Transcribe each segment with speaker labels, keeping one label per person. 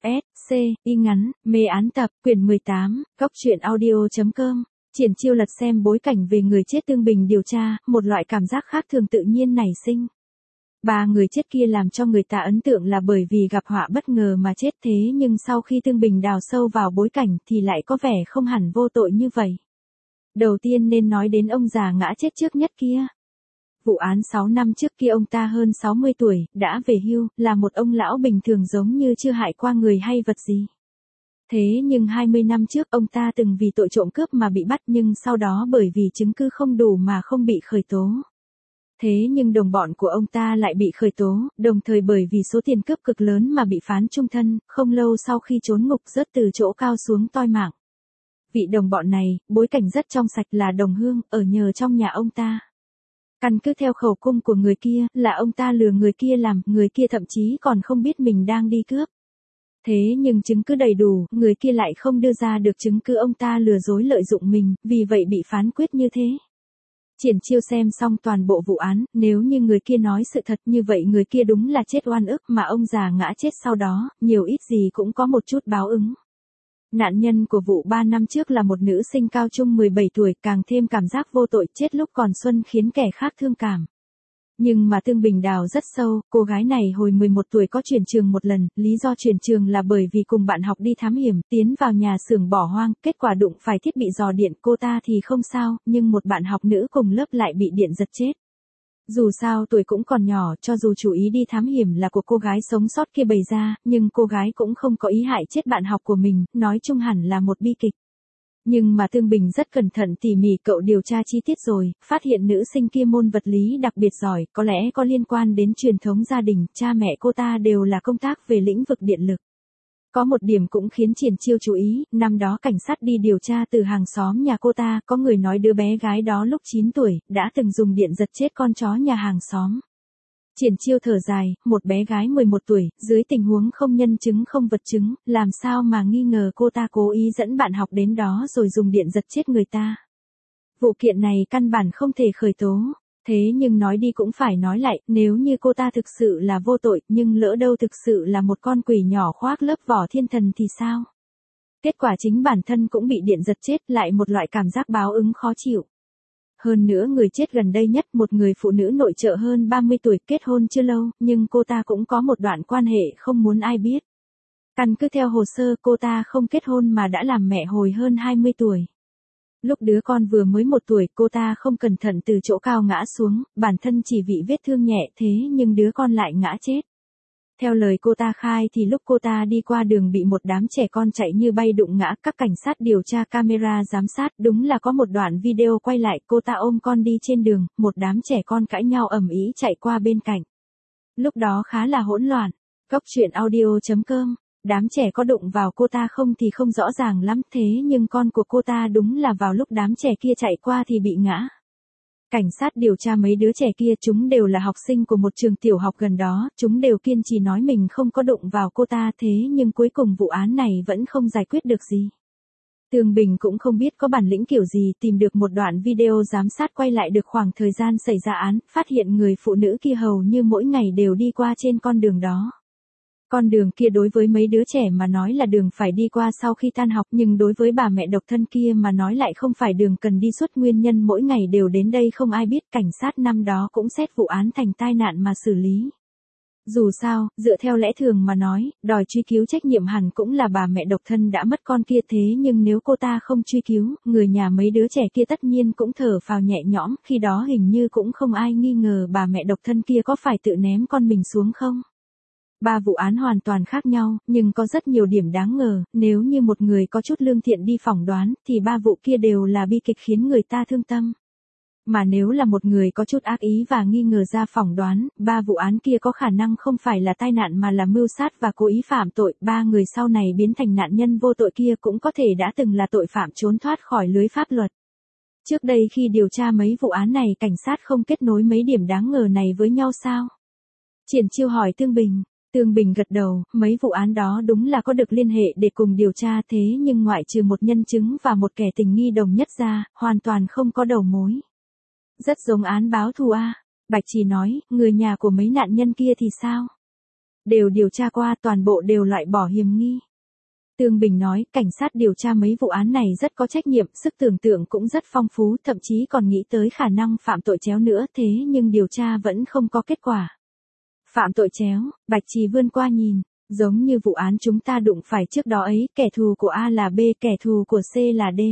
Speaker 1: S, C, y ngắn, mê án tập, quyển 18, góc truyện audio.com. Triển Chiêu lật xem bối cảnh về người chết Tương Bình điều tra, một loại cảm giác khác thường tự nhiên nảy sinh. Ba người chết kia làm cho người ta ấn tượng là bởi vì gặp họa bất ngờ mà chết, thế nhưng sau khi Tương Bình đào sâu vào bối cảnh thì lại có vẻ không hẳn vô tội như vậy. Đầu tiên nên nói đến ông già ngã chết trước nhất kia. Vụ án 6 năm trước kia ông ta hơn 60 tuổi, đã về hưu, là một ông lão bình thường giống như chưa hại qua người hay vật gì. Thế nhưng 20 năm trước ông ta từng vì tội trộm cướp mà bị bắt, nhưng sau đó bởi vì chứng cứ không đủ mà không bị khởi tố. Thế nhưng đồng bọn của ông ta lại bị khởi tố, đồng thời bởi vì số tiền cướp cực lớn mà bị phán chung thân, không lâu sau khi trốn ngục rớt từ chỗ cao xuống toi mạng. Vị đồng bọn này, bối cảnh rất trong sạch, là đồng hương, ở nhờ trong nhà ông ta. Căn cứ theo khẩu cung của người kia, là ông ta lừa người kia làm, người kia thậm chí còn không biết mình đang đi cướp. Thế nhưng chứng cứ đầy đủ, người kia lại không đưa ra được chứng cứ ông ta lừa dối lợi dụng mình, vì vậy bị phán quyết như thế. Triển Chiêu xem xong toàn bộ vụ án, nếu như người kia nói sự thật như vậy người kia đúng là chết oan ức, mà ông già ngã chết sau đó, nhiều ít gì cũng có một chút báo ứng. Nạn nhân của vụ 3 năm trước là một nữ sinh cao trung 17 tuổi, càng thêm cảm giác vô tội, chết lúc còn xuân khiến kẻ khác thương cảm. Nhưng mà Tương Bình đào rất sâu, cô gái này hồi 11 tuổi có chuyển trường một lần, lý do chuyển trường là bởi vì cùng bạn học đi thám hiểm, tiến vào nhà xưởng bỏ hoang, kết quả đụng phải thiết bị dò điện, cô ta thì không sao, nhưng một bạn học nữ cùng lớp lại bị điện giật chết. Dù sao tuổi cũng còn nhỏ, cho dù chủ ý đi thám hiểm là của cô gái sống sót kia bày ra, nhưng cô gái cũng không có ý hại chết bạn học của mình, nói chung hẳn là một bi kịch. Nhưng mà Tương Bình rất cẩn thận tỉ mỉ, cậu điều tra chi tiết rồi, phát hiện nữ sinh kia môn vật lý đặc biệt giỏi, có lẽ có liên quan đến truyền thống gia đình, cha mẹ cô ta đều là công tác về lĩnh vực điện lực. Có một điểm cũng khiến Triển Chiêu chú ý, năm đó cảnh sát đi điều tra từ hàng xóm nhà cô ta, có người nói đứa bé gái đó lúc 9 tuổi, đã từng dùng điện giật chết con chó nhà hàng xóm. Triển Chiêu thở dài, một bé gái 11 tuổi, dưới tình huống không nhân chứng không vật chứng, làm sao mà nghi ngờ cô ta cố ý dẫn bạn học đến đó rồi dùng điện giật chết người ta. Vụ kiện này căn bản không thể khởi tố. Thế nhưng nói đi cũng phải nói lại, nếu như cô ta thực sự là vô tội, nhưng lỡ đâu thực sự là một con quỷ nhỏ khoác lớp vỏ thiên thần thì sao? Kết quả chính bản thân cũng bị điện giật chết, lại một loại cảm giác báo ứng khó chịu. Hơn nữa người chết gần đây nhất, một người phụ nữ nội trợ hơn 30 tuổi, kết hôn chưa lâu, nhưng cô ta cũng có một đoạn quan hệ không muốn ai biết. Căn cứ theo hồ sơ, cô ta không kết hôn mà đã làm mẹ hồi hơn 20 tuổi. Lúc đứa con vừa mới 1 tuổi, cô ta không cẩn thận từ chỗ cao ngã xuống, bản thân chỉ bị vết thương nhẹ, thế nhưng đứa con lại ngã chết. Theo lời cô ta khai thì lúc cô ta đi qua đường bị một đám trẻ con chạy như bay đụng ngã, các cảnh sát điều tra camera giám sát, đúng là có một đoạn video quay lại cô ta ôm con đi trên đường, một đám trẻ con cãi nhau ầm ĩ chạy qua bên cạnh. Lúc đó khá là hỗn loạn. Góc truyện audio.com. Đám trẻ có đụng vào cô ta không thì không rõ ràng lắm, thế nhưng con của cô ta đúng là vào lúc đám trẻ kia chạy qua thì bị ngã. Cảnh sát điều tra mấy đứa trẻ kia, chúng đều là học sinh của một trường tiểu học gần đó, chúng đều kiên trì nói mình không có đụng vào cô ta, thế nhưng cuối cùng vụ án này vẫn không giải quyết được gì. Tương Bình cũng không biết có bản lĩnh kiểu gì, tìm được một đoạn video giám sát quay lại được khoảng thời gian xảy ra án, phát hiện người phụ nữ kia hầu như mỗi ngày đều đi qua trên con đường đó. Con đường kia đối với mấy đứa trẻ mà nói là đường phải đi qua sau khi tan học, nhưng đối với bà mẹ độc thân kia mà nói lại không phải đường cần đi suốt, nguyên nhân mỗi ngày đều đến đây không ai biết, cảnh sát năm đó cũng xét vụ án thành tai nạn mà xử lý. Dù sao, dựa theo lẽ thường mà nói, đòi truy cứu trách nhiệm hẳn cũng là bà mẹ độc thân đã mất con kia, thế nhưng nếu cô ta không truy cứu, người nhà mấy đứa trẻ kia tất nhiên cũng thở phào nhẹ nhõm, khi đó hình như cũng không ai nghi ngờ bà mẹ độc thân kia có phải tự ném con mình xuống không. Ba vụ án hoàn toàn khác nhau, nhưng có rất nhiều điểm đáng ngờ, nếu như một người có chút lương thiện đi phỏng đoán, thì ba vụ kia đều là bi kịch khiến người ta thương tâm. Mà nếu là một người có chút ác ý và nghi ngờ ra phỏng đoán, ba vụ án kia có khả năng không phải là tai nạn mà là mưu sát và cố ý phạm tội, ba người sau này biến thành nạn nhân vô tội kia cũng có thể đã từng là tội phạm trốn thoát khỏi lưới pháp luật. Trước đây khi điều tra mấy vụ án này, cảnh sát không kết nối mấy điểm đáng ngờ này với nhau sao? Triển Chiêu hỏi Tương Bình. Tương Bình gật đầu, mấy vụ án đó đúng là có được liên hệ để cùng điều tra, thế nhưng ngoại trừ một nhân chứng và một kẻ tình nghi đồng nhất ra, hoàn toàn không có đầu mối. Rất giống án báo thù a. Bạch Trì nói, người nhà của mấy nạn nhân kia thì sao? Đều điều tra qua, toàn bộ đều loại bỏ hiểm nghi. Tương Bình nói, cảnh sát điều tra mấy vụ án này rất có trách nhiệm, sức tưởng tượng cũng rất phong phú, thậm chí còn nghĩ tới khả năng phạm tội chéo nữa, thế nhưng điều tra vẫn không có kết quả. Phạm tội chéo, Bạch Trì vươn qua nhìn, giống như vụ án chúng ta đụng phải trước đó ấy, kẻ thù của A là B, kẻ thù của C là D.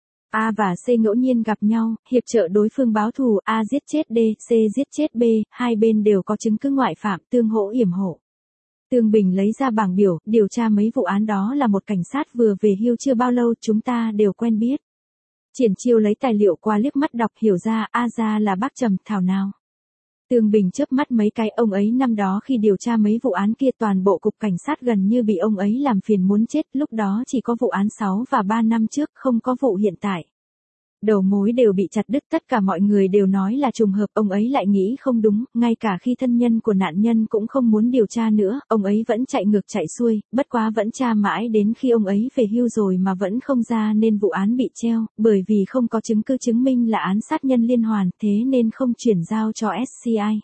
Speaker 1: A và C ngẫu nhiên gặp nhau, hiệp trợ đối phương báo thù, A giết chết D, C giết chết B, hai bên đều có chứng cứ ngoại phạm, tương hỗ yểm hộ. Tương Bình lấy ra bảng biểu, điều tra mấy vụ án đó là một cảnh sát vừa về hưu chưa bao lâu, chúng ta đều quen biết. Triển Chiêu lấy tài liệu qua liếc mắt đọc hiểu ra, ra là bác Trầm, thảo nào. Tương Bình chớp mắt mấy cái, ông ấy năm đó khi điều tra mấy vụ án kia toàn bộ cục cảnh sát gần như bị ông ấy làm phiền muốn chết, lúc đó chỉ có vụ án 6 và 3 năm trước, không có vụ hiện tại. Đầu mối đều bị chặt đứt, tất cả mọi người đều nói là trùng hợp, ông ấy lại nghĩ không đúng, ngay cả khi thân nhân của nạn nhân cũng không muốn điều tra nữa, ông ấy vẫn chạy ngược chạy xuôi, bất quá vẫn tra mãi đến khi ông ấy về hưu rồi mà vẫn không ra nên vụ án bị treo, bởi vì không có chứng cứ chứng minh là án sát nhân liên hoàn, thế nên không chuyển giao cho SCI.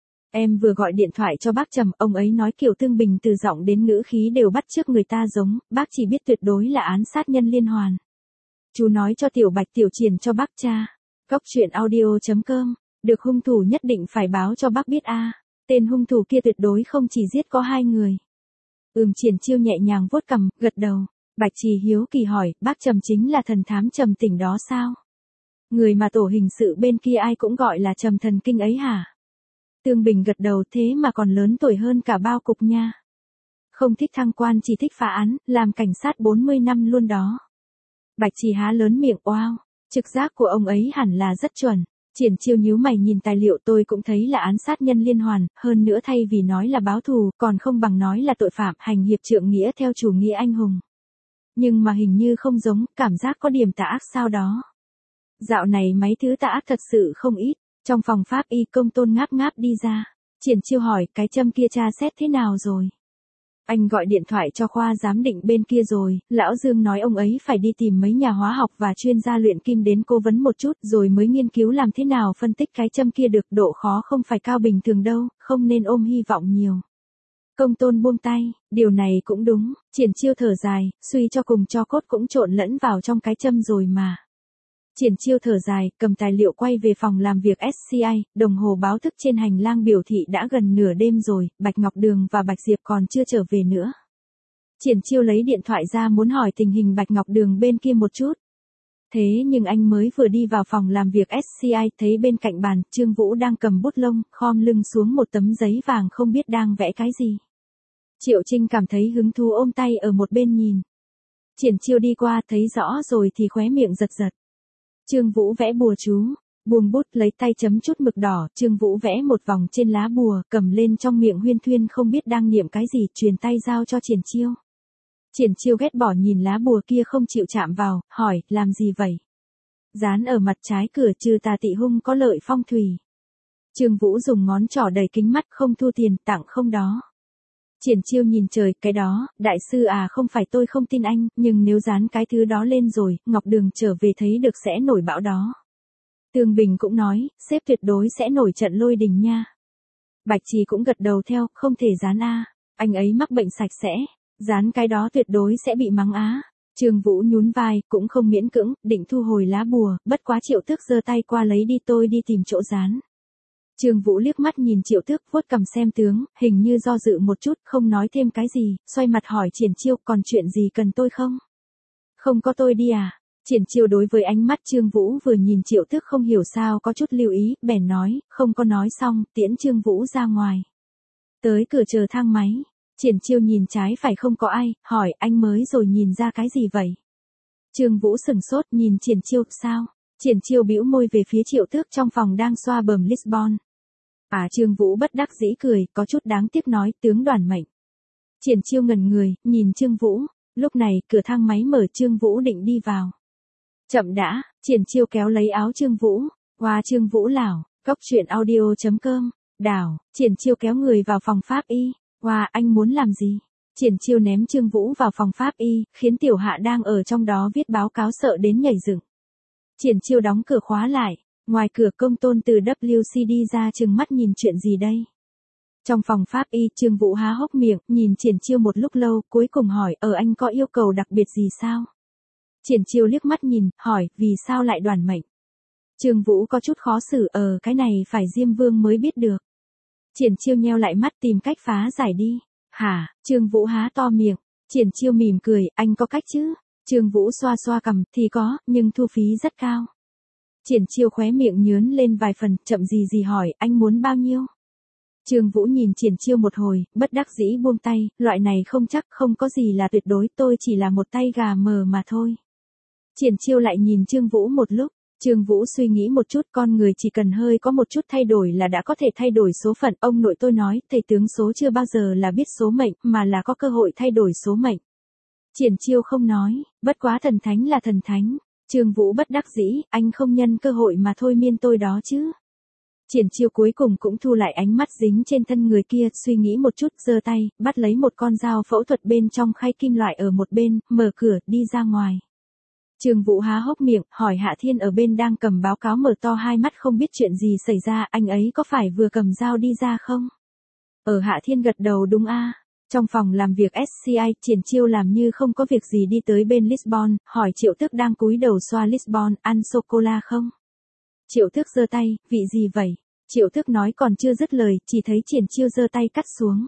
Speaker 1: Em vừa gọi điện thoại cho bác Trầm, ông ấy nói kiểu Tương Bình từ giọng đến ngữ khí đều bắt chước người ta giống, bác chỉ biết tuyệt đối là án sát nhân liên hoàn. Chú nói cho Tiểu Bạch Tiểu Triển cho bác tra. Cóc truyện audio.com, được hung thủ nhất định phải báo cho bác biết a. Tên hung thủ kia tuyệt đối không chỉ giết có 2 người. Triển Chiêu nhẹ nhàng vuốt cằm, gật đầu. Bạch Trì hiếu kỳ hỏi, bác Trầm chính là thần thám Trầm Tỉnh đó sao? Người mà tổ hình sự bên kia ai cũng gọi là Trầm thần kinh ấy hả? Tương Bình gật đầu, thế mà còn lớn tuổi hơn cả bao cục nha. Không thích thăng quan chỉ thích phá án, làm cảnh sát 40 năm luôn đó. Bạch Trì há lớn miệng, oao, trực giác của ông ấy hẳn là rất chuẩn. Triển Chiêu nhíu mày nhìn tài liệu, tôi cũng thấy là án sát nhân liên hoàn, hơn nữa thay vì nói là báo thù, còn không bằng nói là tội phạm, hành hiệp trượng nghĩa theo chủ nghĩa anh hùng. Nhưng mà hình như không giống, cảm giác có điểm tà ác sao đó. Dạo này mấy thứ tà ác thật sự không ít. Trong phòng pháp y, Công Tôn ngáp ngáp đi ra. Triển Chiêu hỏi, cái châm kia tra xét thế nào rồi? Anh gọi điện thoại cho khoa giám định bên kia rồi, lão Dương nói ông ấy phải đi tìm mấy nhà hóa học và chuyên gia luyện kim đến cố vấn một chút rồi mới nghiên cứu làm thế nào phân tích cái châm kia được, độ khó không phải cao bình thường đâu, không nên ôm hy vọng nhiều. Công Tôn buông tay, điều này cũng đúng, Triển Chiêu thở dài, suy cho cùng cho cốt cũng trộn lẫn vào trong cái châm rồi mà. Triển Chiêu thở dài, cầm tài liệu quay về phòng làm việc SCI, đồng hồ báo thức trên hành lang biểu thị đã gần nửa đêm rồi, Bạch Ngọc Đường và Bạch Diệp còn chưa trở về nữa. Triển Chiêu lấy điện thoại ra muốn hỏi tình hình Bạch Ngọc Đường bên kia một chút. Thế nhưng anh mới vừa đi vào phòng làm việc SCI, thấy bên cạnh bàn, Trương Vũ đang cầm bút lông, khom lưng xuống một tấm giấy vàng không biết đang vẽ cái gì. Triệu Trinh cảm thấy hứng thú ôm tay ở một bên nhìn. Triển Chiêu đi qua thấy rõ rồi thì khóe miệng giật giật. Trương Vũ vẽ bùa chú, buông bút lấy tay chấm chút mực đỏ, Trương Vũ vẽ một vòng trên lá bùa, cầm lên trong miệng huyên thuyên không biết đang niệm cái gì, truyền tay giao cho Triển Chiêu. Triển Chiêu ghét bỏ nhìn lá bùa kia không chịu chạm vào, hỏi, làm gì vậy? Dán ở mặt trái cửa, trừ tà tị hung có lợi phong thủy. Trương Vũ dùng ngón trỏ đầy kính mắt, không thu tiền, tặng không đó. Triển Chiêu nhìn trời, cái đó, đại sư à, không phải tôi không tin anh, nhưng nếu dán cái thứ đó lên rồi, Ngọc Đường trở về thấy được sẽ nổi bão đó. Tương Bình cũng nói, sếp tuyệt đối sẽ nổi trận lôi đình nha. Bạch Trì cũng gật đầu theo, không thể dán a, anh ấy mắc bệnh sạch sẽ, dán cái đó tuyệt đối sẽ bị mắng á. Trương Vũ nhún vai, cũng không miễn cưỡng, định thu hồi lá bùa, bất quá Triệu Tước giơ tay qua lấy đi, tôi đi tìm chỗ dán. Trương Vũ liếc mắt nhìn Triệu Tước, vuốt cằm xem tướng, hình như do dự một chút, không nói thêm cái gì, xoay mặt hỏi Triển Chiêu, còn chuyện gì cần tôi không? Không có tôi đi à? Triển Chiêu đối với ánh mắt Trương Vũ vừa nhìn Triệu Tước không hiểu sao có chút lưu ý, bèn nói, không có nói xong, tiễn Trương Vũ ra ngoài. Tới cửa chờ thang máy, Triển Chiêu nhìn trái phải không có ai, hỏi anh mới rồi nhìn ra cái gì vậy? Trương Vũ sừng sốt nhìn Triển Chiêu, sao? Triển Chiêu bĩu môi về phía Triệu Tước trong phòng đang xoa bờm Lisbon. Trương Vũ bất đắc dĩ cười, có chút đáng tiếc nói, tướng đoàn mệnh. Triển Chiêu ngẩn người, nhìn Trương Vũ, lúc này, cửa thang máy mở, Trương Vũ định đi vào. Chậm đã, Triển Chiêu kéo lấy áo Trương Vũ, Trương Vũ lảo, cóc truyện audio.com, đảo, Triển Chiêu kéo người vào phòng pháp y, anh muốn làm gì? Triển Chiêu ném Trương Vũ vào phòng pháp y, khiến Tiểu Hạ đang ở trong đó viết báo cáo sợ đến nhảy dựng. Triển Chiêu đóng cửa khóa lại, ngoài cửa Công Tôn từ WC đi ra trừng mắt nhìn chuyện gì đây? Trong phòng pháp y, Trương Vũ há hốc miệng, nhìn Triển Chiêu một lúc lâu, cuối cùng hỏi, anh có yêu cầu đặc biệt gì sao? Triển Chiêu liếc mắt nhìn, hỏi, vì sao lại đoản mệnh? Trương Vũ có chút khó xử, cái này phải Diêm Vương mới biết được. Triển Chiêu nheo lại mắt tìm cách phá giải đi. Hả? Trương Vũ há to miệng. Triển Chiêu mỉm cười, anh có cách chứ? Trương Vũ xoa xoa cằm, thì có, nhưng thu phí rất cao. Triển Chiêu khóe miệng nhướn lên vài phần, chậm gì hỏi, anh muốn bao nhiêu? Trương Vũ nhìn Triển Chiêu một hồi, bất đắc dĩ buông tay, loại này không chắc, không có gì là tuyệt đối, tôi chỉ là một tay gà mờ mà thôi. Triển Chiêu lại nhìn Trương Vũ một lúc, Trương Vũ suy nghĩ một chút, con người chỉ cần hơi có một chút thay đổi là đã có thể thay đổi số phận, ông nội tôi nói, thầy tướng số chưa bao giờ là biết số mệnh, mà là có cơ hội thay đổi số mệnh. Triển Chiêu không nói, bất quá thần thánh là thần thánh. Trương Vũ bất đắc dĩ, anh không nhân cơ hội mà thôi miên tôi đó chứ. Triển Chiêu cuối cùng cũng thu lại ánh mắt dính trên thân người kia, suy nghĩ một chút, giơ tay, bắt lấy một con dao phẫu thuật bên trong khay kim loại ở một bên, mở cửa, đi ra ngoài. Trương Vũ há hốc miệng, hỏi Hạ Thiên ở bên đang cầm báo cáo mở to hai mắt không biết chuyện gì xảy ra, anh ấy có phải vừa cầm dao đi ra không? Hạ Thiên gật đầu đúng a. Trong phòng làm việc SCI, Triển Chiêu làm như không có việc gì đi tới bên Lisbon, hỏi Triệu Tước đang cúi đầu xoa Lisbon, ăn sô-cô-la không? Triệu Tước giơ tay, vị gì vậy? Triệu Tước nói còn chưa dứt lời, chỉ thấy Triển Chiêu giơ tay cắt xuống.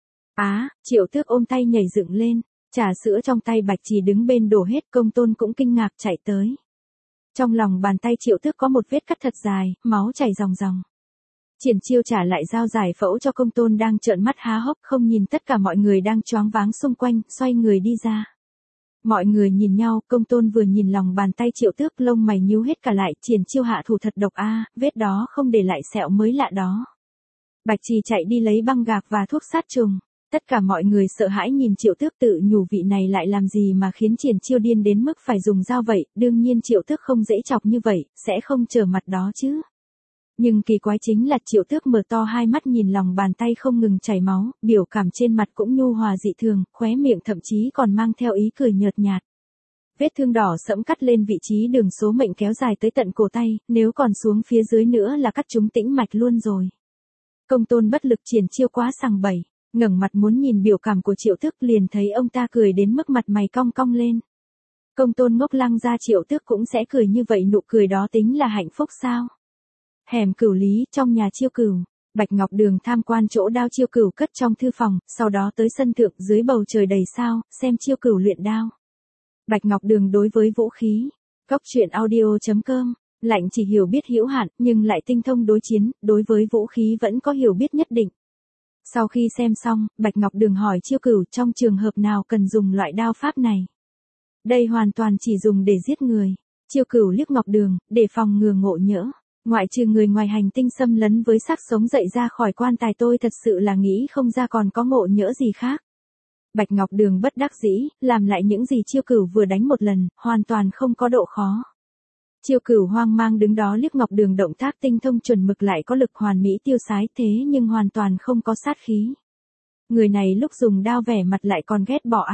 Speaker 1: Triệu Tước ôm tay nhảy dựng lên, trà sữa trong tay Bạch Trì đứng bên đổ hết, Công Tôn cũng kinh ngạc chạy tới. Trong lòng bàn tay Triệu Tước có một vết cắt thật dài, máu chảy ròng ròng. Triển Chiêu trả lại dao giải phẫu cho Công Tôn đang trợn mắt há hốc không nhìn tất cả mọi người đang choáng váng xung quanh, xoay người đi ra. Mọi người nhìn nhau, Công Tôn vừa nhìn lòng bàn tay Triệu Tước lông mày nhíu hết cả lại, Triển Chiêu hạ thủ thật độc vết đó không để lại sẹo mới lạ đó. Bạch Trì chạy đi lấy băng gạc và thuốc sát trùng. Tất cả mọi người sợ hãi nhìn Triệu Tước tự nhủ vị này lại làm gì mà khiến Triển Chiêu điên đến mức phải dùng dao vậy, đương nhiên Triệu Tước không dễ chọc như vậy, sẽ không trở mặt đó chứ. Nhưng kỳ quái chính là Triệu Tước mở to hai mắt nhìn lòng bàn tay không ngừng chảy máu, biểu cảm trên mặt cũng nhu hòa dị thường, khóe miệng thậm chí còn mang theo ý cười nhợt nhạt. Vết thương đỏ sẫm cắt lên vị trí đường số mệnh kéo dài tới tận cổ tay, nếu còn xuống phía dưới nữa là cắt trúng tĩnh mạch luôn rồi. Công Tôn bất lực, Triển Chiêu quá sằng bẩy, ngẩng mặt muốn nhìn biểu cảm của Triệu Tước liền thấy ông ta cười đến mức mặt mày cong cong lên. Công Tôn ngốc lăng ra Triệu Tước cũng sẽ cười như vậy, nụ cười đó tính là hạnh phúc sao? Hẻm Cửu Lý, trong nhà Chiêu Cửu, Bạch Ngọc Đường tham quan chỗ đao Chiêu Cửu cất trong thư phòng, sau đó tới sân thượng dưới bầu trời đầy sao, xem Chiêu Cửu luyện đao. Bạch Ngọc Đường đối với vũ khí. Góc truyện audio.com, Lạnh chỉ hiểu biết hữu hạn, nhưng lại tinh thông đối chiến, đối với vũ khí vẫn có hiểu biết nhất định. Sau khi xem xong, Bạch Ngọc Đường hỏi Chiêu Cửu trong trường hợp nào cần dùng loại đao pháp này. Đây hoàn toàn chỉ dùng để giết người. Chiêu Cửu liếc Ngọc Đường, để phòng ngừa ngộ nhỡ. Ngoại trừ người ngoài hành tinh xâm lấn với xác sống dậy ra khỏi quan tài, tôi thật sự là nghĩ không ra còn có ngộ nhỡ gì khác. Bạch Ngọc Đường bất đắc dĩ, làm lại những gì Chiêu Cửu vừa đánh một lần, hoàn toàn không có độ khó. Chiêu Cửu hoang mang đứng đó liếc Ngọc Đường, động tác tinh thông chuẩn mực lại có lực hoàn mỹ tiêu sái, thế nhưng hoàn toàn không có sát khí. Người này lúc dùng đao vẻ mặt lại còn ghét bỏ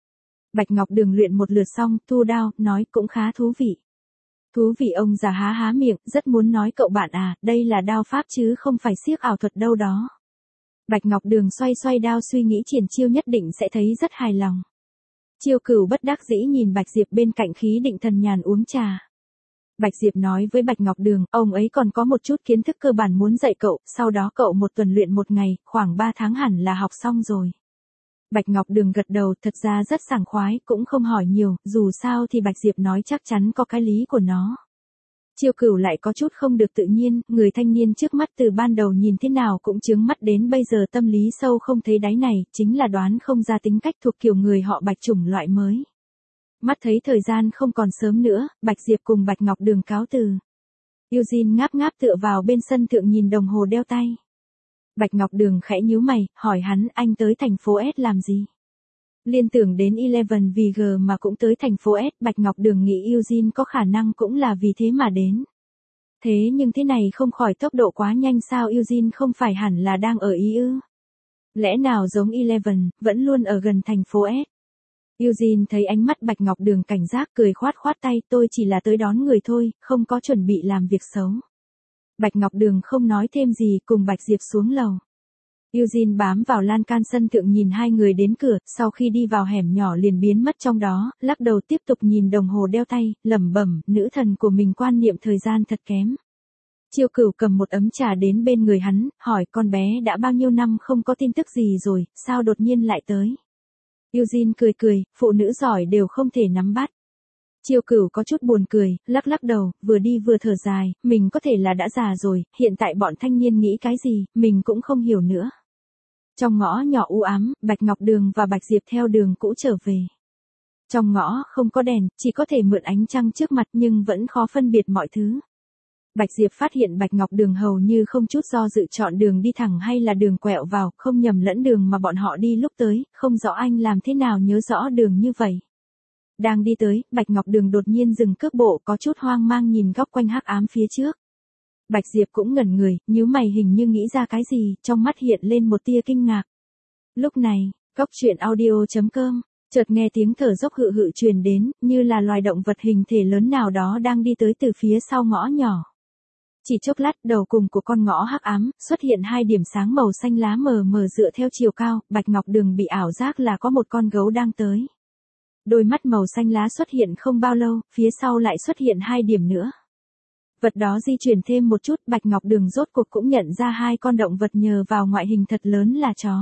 Speaker 1: Bạch Ngọc Đường luyện một lượt xong, thu đao, nói cũng khá thú vị. Thú vị, ông già há miệng, rất muốn nói cậu bạn đây là đao pháp chứ không phải xiếc ảo thuật đâu đó. Bạch Ngọc Đường xoay đao suy nghĩ Triển Chiêu nhất định sẽ thấy rất hài lòng. Chiêu Cửu bất đắc dĩ nhìn Bạch Diệp bên cạnh khí định thần nhàn uống trà. Bạch Diệp nói với Bạch Ngọc Đường, ông ấy còn có một chút kiến thức cơ bản muốn dạy cậu, sau đó cậu một tuần luyện một ngày, khoảng 3 tháng hẳn là học xong rồi. Bạch Ngọc Đường gật đầu, thật ra rất sảng khoái, cũng không hỏi nhiều, dù sao thì Bạch Diệp nói chắc chắn có cái lý của nó. Chiêu Cửu lại có chút không được tự nhiên, người thanh niên trước mắt từ ban đầu nhìn thế nào cũng chướng mắt đến bây giờ tâm lý sâu không thấy đáy này, chính là đoán không ra tính cách thuộc kiểu người họ Bạch chủng loại mới. Mắt thấy thời gian không còn sớm nữa, Bạch Diệp cùng Bạch Ngọc Đường cáo từ. Eugene ngáp ngáp tựa vào bên sân thượng nhìn đồng hồ đeo tay. Bạch Ngọc Đường khẽ nhíu mày, hỏi hắn, anh tới thành phố S làm gì? Liên tưởng đến Eleven VG mà cũng tới thành phố S, Bạch Ngọc Đường nghĩ Eugene có khả năng cũng là vì thế mà đến. Thế nhưng thế này không khỏi tốc độ quá nhanh sao, Eugene không phải hẳn là đang ở Ý ư? Lẽ nào giống Eleven, vẫn luôn ở gần thành phố S? Eugene thấy ánh mắt Bạch Ngọc Đường cảnh giác, cười khoát tay, tôi chỉ là tới đón người thôi, không có chuẩn bị làm việc xấu. Bạch Ngọc Đường không nói thêm gì, cùng Bạch Diệp xuống lầu. Eugene bám vào lan can sân thượng nhìn hai người đến cửa, sau khi đi vào hẻm nhỏ liền biến mất trong đó, lắc đầu tiếp tục nhìn đồng hồ đeo tay, lẩm bẩm, nữ thần của mình quan niệm thời gian thật kém. Chiêu Cửu cầm một ấm trà đến bên người hắn, hỏi con bé đã bao nhiêu năm không có tin tức gì rồi, sao đột nhiên lại tới. Eugene cười cười, phụ nữ giỏi đều không thể nắm bắt. Chiêu Cửu có chút buồn cười, lắc lắc đầu, vừa đi vừa thở dài, mình có thể là đã già rồi, hiện tại bọn thanh niên nghĩ cái gì, mình cũng không hiểu nữa. Trong ngõ nhỏ u ám, Bạch Ngọc Đường và Bạch Diệp theo đường cũ trở về. Trong ngõ không có đèn, chỉ có thể mượn ánh trăng trước mặt nhưng vẫn khó phân biệt mọi thứ. Bạch Diệp phát hiện Bạch Ngọc Đường hầu như không chút do dự chọn đường đi thẳng hay là đường quẹo vào, không nhầm lẫn đường mà bọn họ đi lúc tới, không rõ anh làm thế nào nhớ rõ đường như vậy. Đang đi tới, Bạch Ngọc Đường đột nhiên dừng cước bộ, có chút hoang mang nhìn góc quanh hắc ám phía trước. Bạch Diệp cũng ngẩn người, nhíu mày hình như nghĩ ra cái gì, trong mắt hiện lên một tia kinh ngạc. Lúc này, góc truyện audio.com, chợt nghe tiếng thở dốc hự hự truyền đến, như là loài động vật hình thể lớn nào đó đang đi tới từ phía sau ngõ nhỏ. Chỉ chốc lát, đầu cùng của con ngõ hắc ám, xuất hiện hai điểm sáng màu xanh lá mờ mờ dựa theo chiều cao, Bạch Ngọc Đường bị ảo giác là có một con gấu đang tới. Đôi mắt màu xanh lá xuất hiện không bao lâu, phía sau lại xuất hiện hai điểm nữa. Vật đó di chuyển thêm một chút, Bạch Ngọc Đường rốt cuộc cũng nhận ra hai con động vật nhờ vào ngoại hình thật lớn là chó.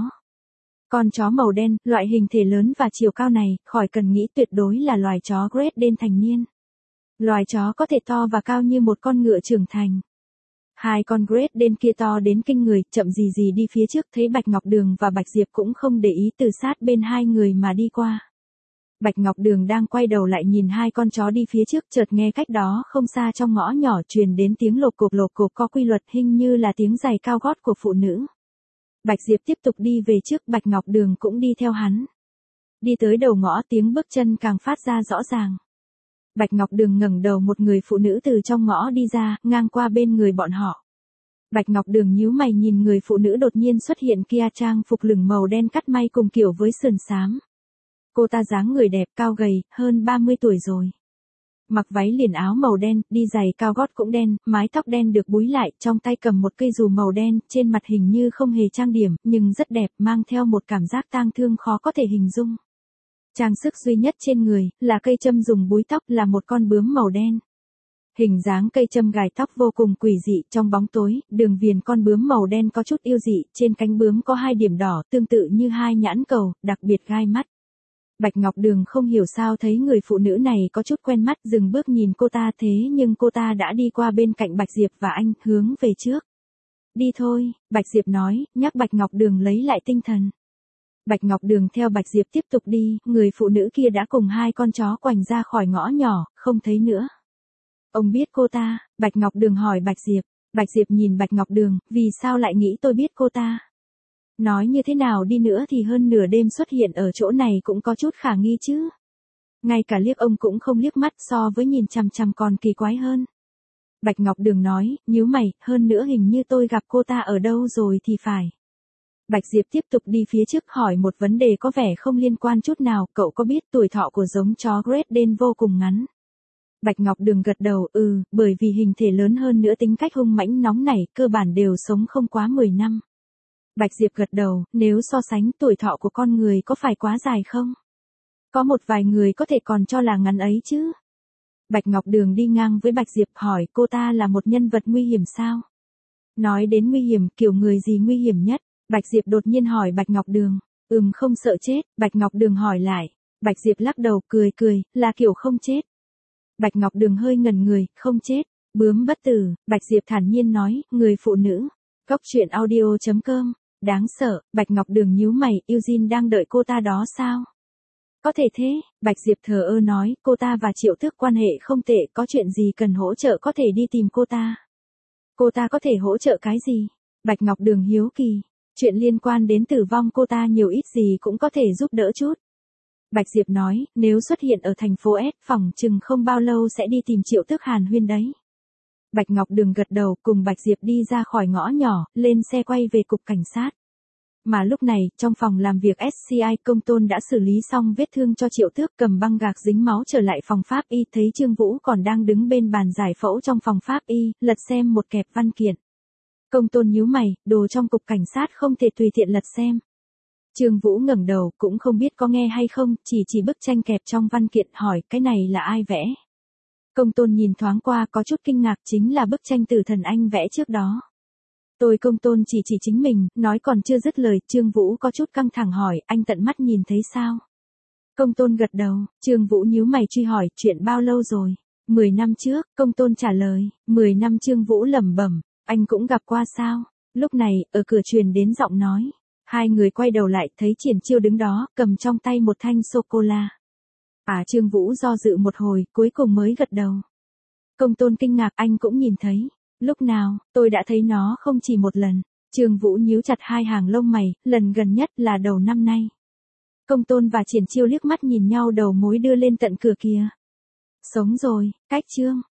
Speaker 1: Con chó màu đen, loại hình thể lớn và chiều cao này, khỏi cần nghĩ tuyệt đối là loài chó Great Dane thành niên. Loài chó có thể to và cao như một con ngựa trưởng thành. Hai con Great Dane kia to đến kinh người, chậm gì gì đi phía trước, thấy Bạch Ngọc Đường và Bạch Diệp cũng không để ý từ sát bên hai người mà đi qua. Bạch Ngọc Đường đang quay đầu lại nhìn hai con chó đi phía trước, chợt nghe cách đó không xa trong ngõ nhỏ truyền đến tiếng lột cộp có quy luật hình như là tiếng giày cao gót của phụ nữ. Bạch Diệp tiếp tục đi về trước, Bạch Ngọc Đường cũng đi theo hắn. Đi tới đầu ngõ tiếng bước chân càng phát ra rõ ràng. Bạch Ngọc Đường ngẩng đầu, một người phụ nữ từ trong ngõ đi ra, ngang qua bên người bọn họ. Bạch Ngọc Đường nhíu mày nhìn người phụ nữ đột nhiên xuất hiện kia, trang phục lửng màu đen cắt may cùng kiểu với sườn xám. Cô ta dáng người đẹp, cao gầy, hơn 30 tuổi rồi. Mặc váy liền áo màu đen, đi giày cao gót cũng đen, mái tóc đen được búi lại, trong tay cầm một cây dù màu đen, trên mặt hình như không hề trang điểm, nhưng rất đẹp, mang theo một cảm giác tang thương khó có thể hình dung. Trang sức duy nhất trên người, là cây châm dùng búi tóc, là một con bướm màu đen. Hình dáng cây châm gài tóc vô cùng quỷ dị, trong bóng tối, đường viền con bướm màu đen có chút yêu dị, trên cánh bướm có hai điểm đỏ, tương tự như hai nhãn cầu, đặc biệt gai mắt. Bạch Ngọc Đường không hiểu sao thấy người phụ nữ này có chút quen mắt, dừng bước nhìn cô ta, thế nhưng cô ta đã đi qua bên cạnh Bạch Diệp và anh, hướng về trước. Đi thôi, Bạch Diệp nói, nhắc Bạch Ngọc Đường lấy lại tinh thần. Bạch Ngọc Đường theo Bạch Diệp tiếp tục đi, người phụ nữ kia đã cùng hai con chó quành ra khỏi ngõ nhỏ, không thấy nữa. Ông biết cô ta? Bạch Ngọc Đường hỏi Bạch Diệp. Bạch Diệp nhìn Bạch Ngọc Đường, vì sao lại nghĩ tôi biết cô ta? Nói như thế nào đi nữa thì hơn nửa đêm xuất hiện ở chỗ này cũng có chút khả nghi chứ. Ngay cả liếc ông cũng không liếc mắt, so với nhìn chằm chằm còn kỳ quái hơn. Bạch Ngọc Đường nói, nhíu mày, hơn nữa hình như tôi gặp cô ta ở đâu rồi thì phải. Bạch Diệp tiếp tục đi phía trước, hỏi một vấn đề có vẻ không liên quan chút nào, cậu có biết tuổi thọ của giống chó Great Dane vô cùng ngắn? Bạch Ngọc Đường gật đầu, bởi vì hình thể lớn hơn nữa tính cách hung mãnh nóng nảy, cơ bản đều sống không quá 10 năm. Bạch Diệp gật đầu, nếu so sánh tuổi thọ của con người có phải quá dài không? Có một vài người có thể còn cho là ngắn ấy chứ. Bạch Ngọc Đường đi ngang với Bạch Diệp, hỏi cô ta là một nhân vật nguy hiểm sao? Nói đến nguy hiểm, kiểu người gì nguy hiểm nhất? Bạch Diệp đột nhiên hỏi Bạch Ngọc Đường. Không sợ chết, Bạch Ngọc Đường hỏi lại. Bạch Diệp lắc đầu, cười, là kiểu không chết. Bạch Ngọc Đường hơi ngẩn người, không chết, bướm bất tử, Bạch Diệp thản nhiên nói, người phụ nữ. Góc truyện audio.com, đáng sợ, Bạch Ngọc Đường nhíu mày, Eugene đang đợi cô ta đó sao? Có thể thế, Bạch Diệp thờ ơ nói, cô ta và Triệu Tước quan hệ không tệ, có chuyện gì cần hỗ trợ có thể đi tìm cô ta. Cô ta có thể hỗ trợ cái gì? Bạch Ngọc Đường hiếu kỳ, chuyện liên quan đến tử vong cô ta nhiều ít gì cũng có thể giúp đỡ chút. Bạch Diệp nói, nếu xuất hiện ở thành phố S, phỏng chừng không bao lâu sẽ đi tìm Triệu Tước hàn huyên đấy. Bạch Ngọc Đường gật đầu, cùng Bạch Diệp đi ra khỏi ngõ nhỏ, lên xe quay về cục cảnh sát. Mà lúc này, trong phòng làm việc SCI, Công Tôn đã xử lý xong vết thương cho Triệu Tước, cầm băng gạc dính máu trở lại phòng pháp y, thấy Trương Vũ còn đang đứng bên bàn giải phẫu trong phòng pháp y, lật xem một kẹp văn kiện. Công Tôn nhíu mày, đồ trong cục cảnh sát không thể tùy tiện lật xem. Trương Vũ ngẩng đầu, cũng không biết có nghe hay không, chỉ bức tranh kẹp trong văn kiện hỏi, cái này là ai vẽ? Công Tôn nhìn thoáng qua có chút kinh ngạc, chính là bức tranh Tử Thần anh vẽ trước đó. Công Tôn chỉ chính mình, nói còn chưa dứt lời, Trương Vũ có chút căng thẳng hỏi, anh tận mắt nhìn thấy sao? Công Tôn gật đầu, Trương Vũ nhíu mày truy hỏi, chuyện bao lâu rồi? 10 năm trước, Công Tôn trả lời, 10 năm. Trương Vũ lẩm bẩm, anh cũng gặp qua sao? Lúc này, ở cửa truyền đến giọng nói. Hai người quay đầu lại, thấy Triển Chiêu đứng đó, cầm trong tay một thanh sô-cô-la. Trương Vũ do dự một hồi, cuối cùng mới gật đầu. Công Tôn kinh ngạc, anh cũng nhìn thấy. Lúc nào, tôi đã thấy nó không chỉ một lần. Trương Vũ nhíu chặt hai hàng lông mày, lần gần nhất là đầu năm nay. Công Tôn và Triển Chiêu liếc mắt nhìn nhau, đầu mối đưa lên tận cửa kìa. Sống rồi, cách chương.